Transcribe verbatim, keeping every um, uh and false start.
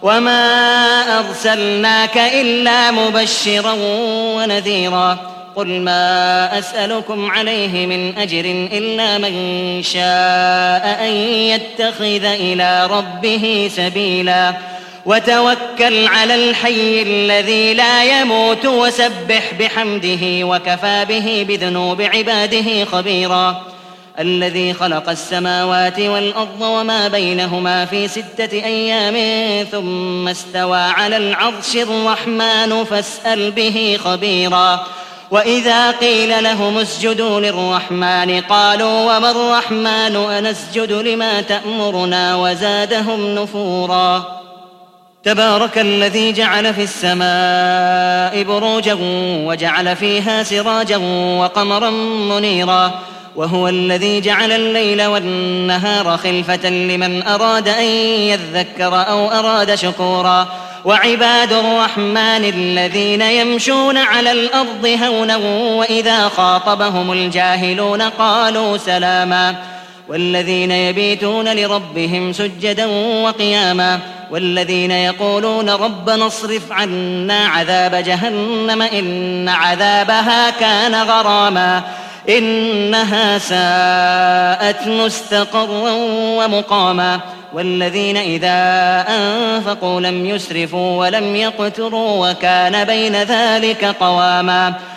وما أرسلناك إلا مبشرا ونذيرا قل ما أسألكم عليه من أجر إلا من شاء أن يتخذ إلى ربه سبيلا وتوكل على الحي الذي لا يموت وسبح بحمده وكفى به بذنوب عباده خبيرا الذي خلق السماوات والأرض وما بينهما في ستة أيام ثم استوى على العرش الرحمن فاسأل به خبيرا وإذا قيل لهم اسجدوا للرحمن قالوا وما الرحمن أنسجد لما تأمرنا وزادهم نفورا تبارك الذي جعل في السماء بروجا وجعل فيها سراجا وقمرا منيرا وهو الذي جعل الليل والنهار خلفة لمن أراد أن يذكر أو أراد شكورا وعباد الرحمن الذين يمشون على الأرض هونا وإذا خاطبهم الجاهلون قالوا سلاما والذين يبيتون لربهم سجدا وقياما والذين يقولون ربنا اصرف عنا عذاب جهنم إن عذابها كان غراما إنها ساءت مستقرا ومقاما والذين إذا أنفقوا لم يسرفوا ولم يقتروا وكان بين ذلك قواما